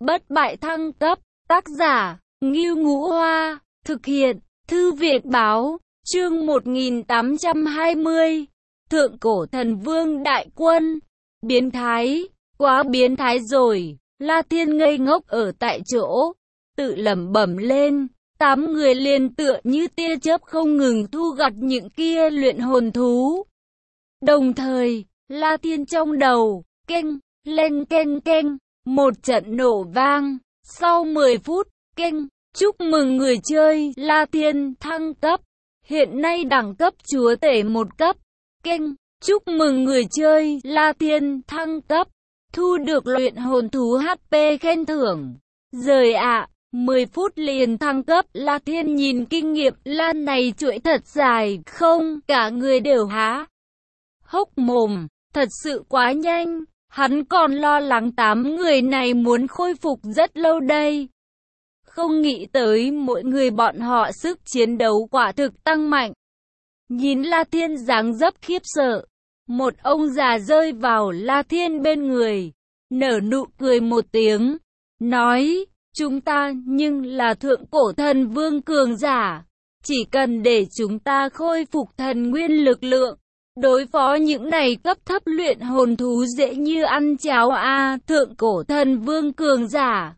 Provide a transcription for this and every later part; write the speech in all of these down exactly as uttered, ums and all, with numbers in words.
bất bại thăng cấp, tác giả, Ngưu Ngũ Hoa, thực hiện, Thư viện Báo, chương một nghìn tám trăm hai mươi, Thượng Cổ Thần Vương Đại Quân, biến thái, quá biến thái rồi, La Thiên ngây ngốc ở tại chỗ, tự lẩm bẩm lên, tám người liền tựa như tia chớp không ngừng thu gặt những kia luyện hồn thú. Đồng thời, La Thiên trong đầu, keng, lên keng keng, một trận nổ vang, sau mười phút, keng, chúc mừng người chơi, La Thiên thăng cấp, hiện nay đẳng cấp chúa tể một cấp, keng, chúc mừng người chơi, La Thiên thăng cấp, thu được luyện hồn thú hát pê khen thưởng, rời ạ. mười phút liền thăng cấp, La Thiên nhìn kinh nghiệm lan này chuỗi thật dài, không, cả người đều há hốc mồm, thật sự quá nhanh, hắn còn lo lắng tám người này muốn khôi phục rất lâu đây. Không nghĩ tới mỗi người bọn họ sức chiến đấu quả thực tăng mạnh. Nhìn La Thiên dáng dấp khiếp sợ, một ông già rơi vào La Thiên bên người, nở nụ cười một tiếng, nói, chúng ta nhưng là thượng cổ thần vương cường giả, chỉ cần để chúng ta khôi phục thần nguyên lực lượng, đối phó những này cấp thấp luyện hồn thú dễ như ăn cháo a. Thượng cổ thần vương cường giả.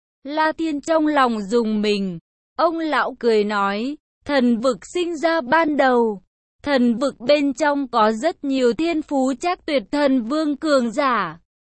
La Thiên trong lòng rùng mình, ông lão cười nói, thần vực sinh ra ban đầu, thần vực bên trong có rất nhiều thiên phú chắc tuyệt thần vương cường giả.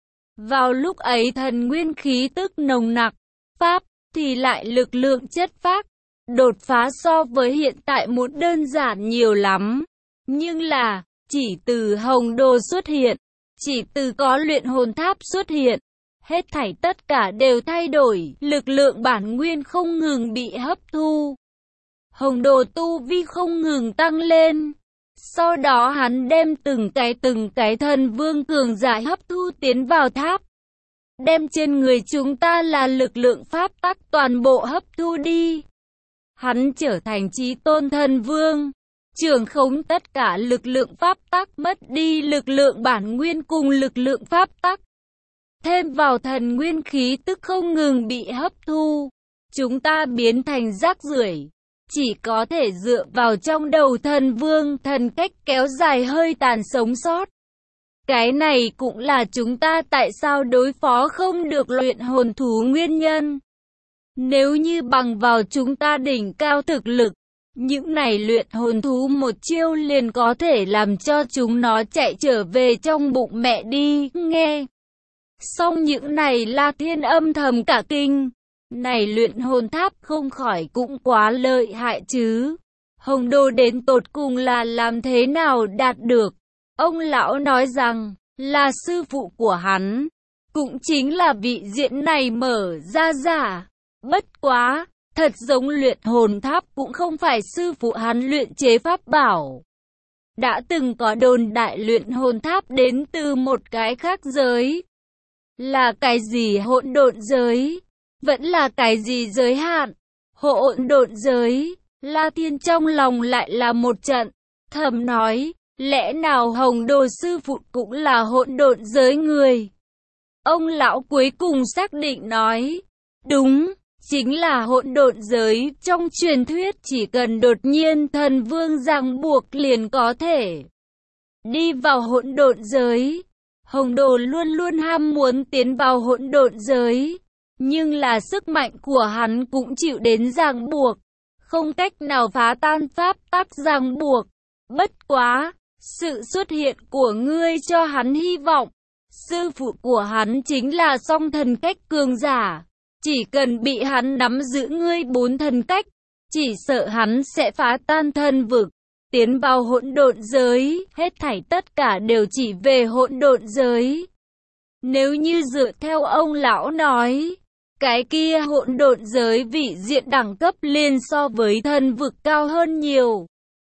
Vào lúc ấy thần nguyên khí tức nồng nặc, pháp thì lại lực lượng chất phác, đột phá so với hiện tại muốn đơn giản nhiều lắm. Nhưng là, chỉ từ hồng đồ xuất hiện, chỉ từ có luyện hồn tháp xuất hiện, hết thảy tất cả đều thay đổi, lực lượng bản nguyên không ngừng bị hấp thu. Hồng đồ tu vi không ngừng tăng lên. Sau đó hắn đem từng cái từng cái thần vương cường giả hấp thu tiến vào tháp. Đem trên người chúng ta là lực lượng pháp tắc toàn bộ hấp thu đi. Hắn trở thành chí tôn thần vương, trưởng khống tất cả lực lượng pháp tắc, mất đi lực lượng bản nguyên cùng lực lượng pháp tắc. Thêm vào thần nguyên khí tức không ngừng bị hấp thu, chúng ta biến thành rác rưởi, chỉ có thể dựa vào trong đầu thần vương thần cách kéo dài hơi tàn sống sót. Cái này cũng là chúng ta tại sao đối phó không được luyện hồn thú nguyên nhân. Nếu như bằng vào chúng ta đỉnh cao thực lực, những này luyện hồn thú một chiêu liền có thể làm cho chúng nó chạy trở về trong bụng mẹ đi, nghe. Xong những này La Thiên âm thầm cả kinh, này luyện hồn tháp không khỏi cũng quá lợi hại chứ. Hồng đồ đến tột cùng là làm thế nào đạt được? Ông lão nói rằng, là sư phụ của hắn, cũng chính là vị diện này mở ra giả. Bất quá, thật giống luyện hồn tháp cũng không phải sư phụ hắn luyện chế pháp bảo. Đã từng có đồn đại luyện hồn tháp đến từ một cái khác giới. Là cái gì hỗn độn giới? Vẫn là cái gì giới hạn? Hỗn độn giới? La Thiên trong lòng lại là một trận, thầm nói, lẽ nào Hồng Đồ sư phụ cũng là hỗn độn giới người? Ông lão cuối cùng xác định nói, đúng, chính là hỗn độn giới, trong truyền thuyết chỉ cần đột nhiên thần vương ràng buộc liền có thể đi vào hỗn độn giới. Hồng Đồ luôn luôn ham muốn tiến vào hỗn độn giới, nhưng là sức mạnh của hắn cũng chịu đến ràng buộc, không cách nào phá tan pháp tắc ràng buộc. Bất quá, sự xuất hiện của ngươi cho hắn hy vọng. Sư phụ của hắn chính là song thần cách cường giả, chỉ cần bị hắn nắm giữ ngươi bốn thần cách, chỉ sợ hắn sẽ phá tan thần vực, tiến vào hỗn độn giới, hết thảy tất cả đều chỉ về hỗn độn giới. Nếu như dựa theo ông lão nói, cái kia hỗn độn giới vị diện đẳng cấp liền so với thần vực cao hơn nhiều.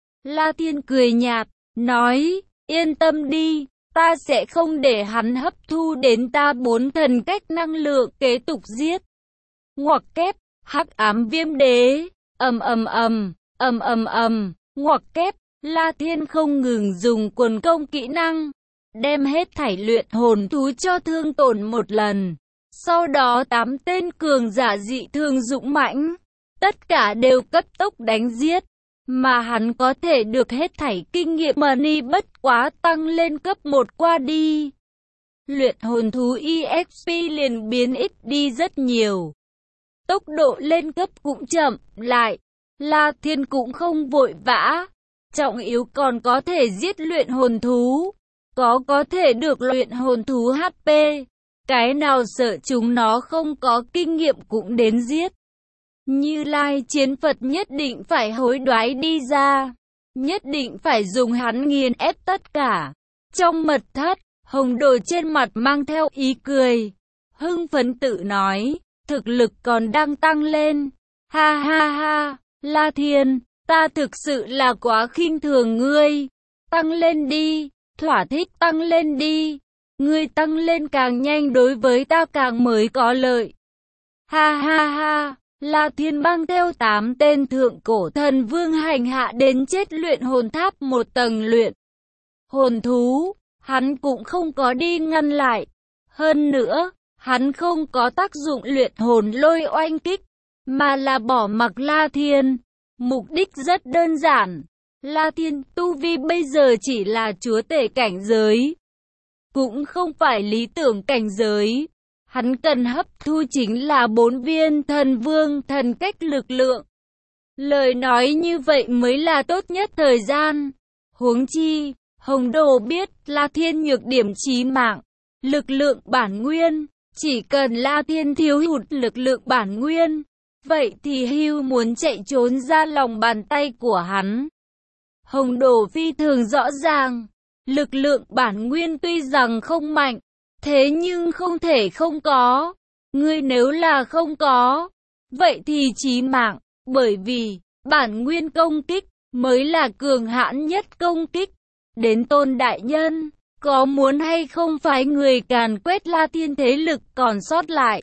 La Thiên cười nhạt, nói, yên tâm đi, ta sẽ không để hắn hấp thu đến ta bốn thần cách năng lượng kế tục giết. Ngoặc kép, hắc ám viêm đế, ầm ầm ầm, ầm ầm ầm, ngoặc kép, La Thiên không ngừng dùng quần công kỹ năng, đem hết thảy luyện hồn thú cho thương tổn một lần. Sau đó tám tên cường giả dị thường dũng mãnh, tất cả đều cấp tốc đánh giết, mà hắn có thể được hết thảy kinh nghiệm money bất quá tăng lên cấp một qua đi. Luyện hồn thú e ích pê liền biến ít đi rất nhiều. Tốc độ lên cấp cũng chậm lại, La Thiên cũng không vội vã. Trọng yếu còn có thể giết luyện hồn thú, có có thể được luyện hồn thú hát pê. Cái nào sợ chúng nó không có kinh nghiệm cũng đến giết. Như Lai chiến Phật nhất định phải hối đoái đi ra, nhất định phải dùng hắn nghiền ép tất cả. Trong mật thất, Hồng Đồ trên mặt mang theo ý cười, hưng phấn tự nói, thực lực còn đang tăng lên. Ha ha ha, La Thiên, ta thực sự là quá khinh thường ngươi. Tăng lên đi, thỏa thích tăng lên đi. Ngươi tăng lên càng nhanh đối với ta càng mới có lợi. Ha ha ha, La Thiên mang theo tám tên thượng cổ thần vương hành hạ đến chết luyện hồn tháp một tầng luyện hồn thú, hắn cũng không có đi ngăn lại. Hơn nữa, hắn không có tác dụng luyện hồn lôi oanh kích, mà là bỏ mặc La Thiên. Mục đích rất đơn giản, La Thiên tu vi bây giờ chỉ là chúa tể cảnh giới, cũng không phải lý tưởng cảnh giới. Hắn cần hấp thu chính là bốn viên thần vương thần cách lực lượng. Lời nói như vậy mới là tốt nhất thời gian. Huống chi, Hồng Đồ biết La Thiên nhược điểm chí mạng, lực lượng bản nguyên. Chỉ cần La Thiên thiếu hụt lực lượng bản nguyên, vậy thì hưu muốn chạy trốn ra lòng bàn tay của hắn. Hồng Đồ phi thường rõ ràng, lực lượng bản nguyên tuy rằng không mạnh, thế nhưng không thể không có. Ngươi nếu là không có, vậy thì chí mạng, bởi vì bản nguyên công kích mới là cường hãn nhất công kích. Đến Tôn đại nhân, có muốn hay không phái người càn quét La Thiên thế lực còn sót lại?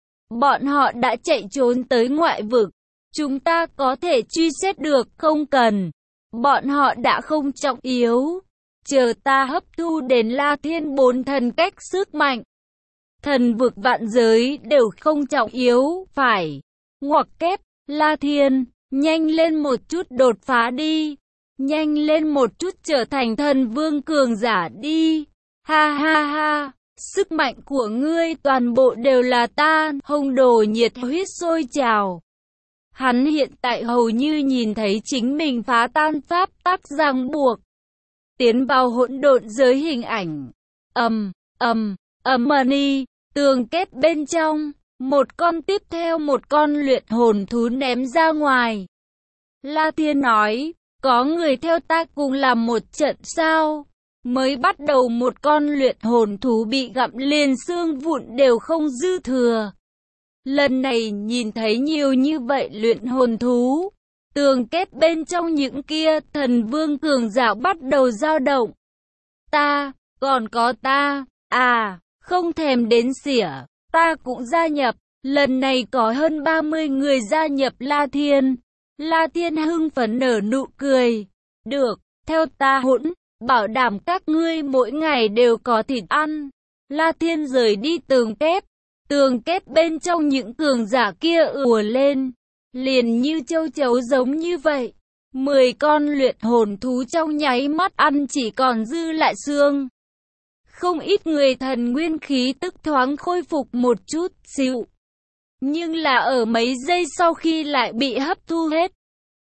Bọn họ đã chạy trốn tới ngoại vực, chúng ta có thể truy xét được, không cần. Bọn họ đã không trọng yếu. Chờ ta hấp thu đến La Thiên bốn thần cách sức mạnh. Thần vực vạn giới đều không trọng yếu, phải. Ngoặc kép, La Thiên, nhanh lên một chút đột phá đi. Nhanh lên một chút trở thành thần vương cường giả đi. Ha ha ha, sức mạnh của ngươi toàn bộ đều là ta. Hồng Đồ nhiệt huyết sôi trào. Hắn hiện tại hầu như nhìn thấy chính mình phá tan pháp tắc ràng buộc, tiến vào hỗn độn giới hình ảnh. Ầm, ầm, ầm money, tường kết bên trong, một con tiếp theo một con luyện hồn thú ném ra ngoài. La Thiên nói, có người theo ta cùng làm một trận sao? Mới bắt đầu một con luyện hồn thú bị gặm liền xương vụn đều không dư thừa. Lần này nhìn thấy nhiều như vậy luyện hồn thú, tường kết bên trong những kia thần vương cường giả bắt đầu dao động. Ta, còn có ta, à, không thèm đến xỉa, ta cũng gia nhập. Lần này có hơn ba mươi người gia nhập La Thiên. La Thiên hưng phấn nở nụ cười. Được, theo ta hỗn, bảo đảm các ngươi mỗi ngày đều có thịt ăn. La Thiên rời đi tường kép. Tường kép bên trong những cường giả kia ùa lên, liền như châu chấu giống như vậy. Mười con luyện hồn thú trong nháy mắt ăn chỉ còn dư lại xương. Không ít người thần nguyên khí tức thoáng khôi phục một chút xíu, nhưng là ở mấy giây sau khi lại bị hấp thu hết.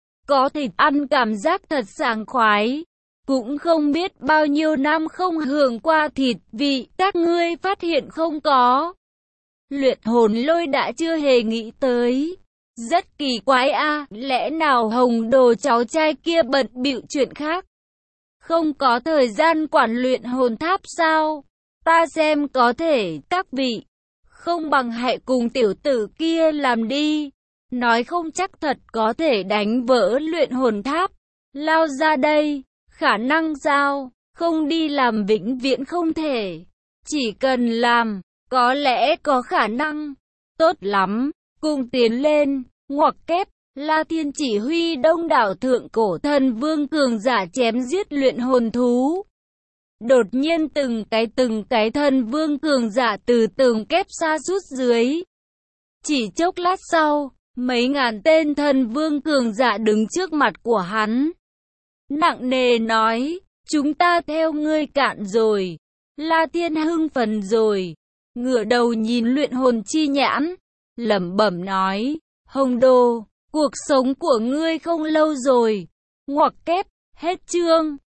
Có thịt ăn cảm giác thật sảng khoái. Cũng không biết bao nhiêu năm không hưởng qua thịt vị, các ngươi phát hiện không có. Luyện hồn lôi đã chưa hề nghĩ tới. Rất kỳ quái a, à, lẽ nào Hồng Đồ cháu trai kia bận bịu chuyện khác? Không có thời gian quản luyện hồn tháp sao? Ta xem có thể, các vị, không bằng hãy cùng tiểu tử kia làm đi. Nói không chắc thật có thể đánh vỡ luyện hồn tháp. Lao ra đây, khả năng sao? Không đi làm vĩnh viễn không thể. Chỉ cần làm, có lẽ có khả năng. Tốt lắm, cùng tiến lên. Ngoặc kép, La Thiên chỉ huy đông đảo thượng cổ thần vương cường giả chém giết luyện hồn thú. Đột nhiên từng cái từng cái thần vương cường giả từ tường kép xa rút dưới. Chỉ chốc lát sau, mấy ngàn tên thần vương cường giả đứng trước mặt của hắn. Nặng nề nói, chúng ta theo ngươi cạn rồi. La Thiên hưng phấn rồi, ngửa đầu nhìn luyện hồn chi nhãn, lẩm bẩm nói, Hồng Đồ, cuộc sống của ngươi không lâu rồi. Ngoặc kép, hết chương.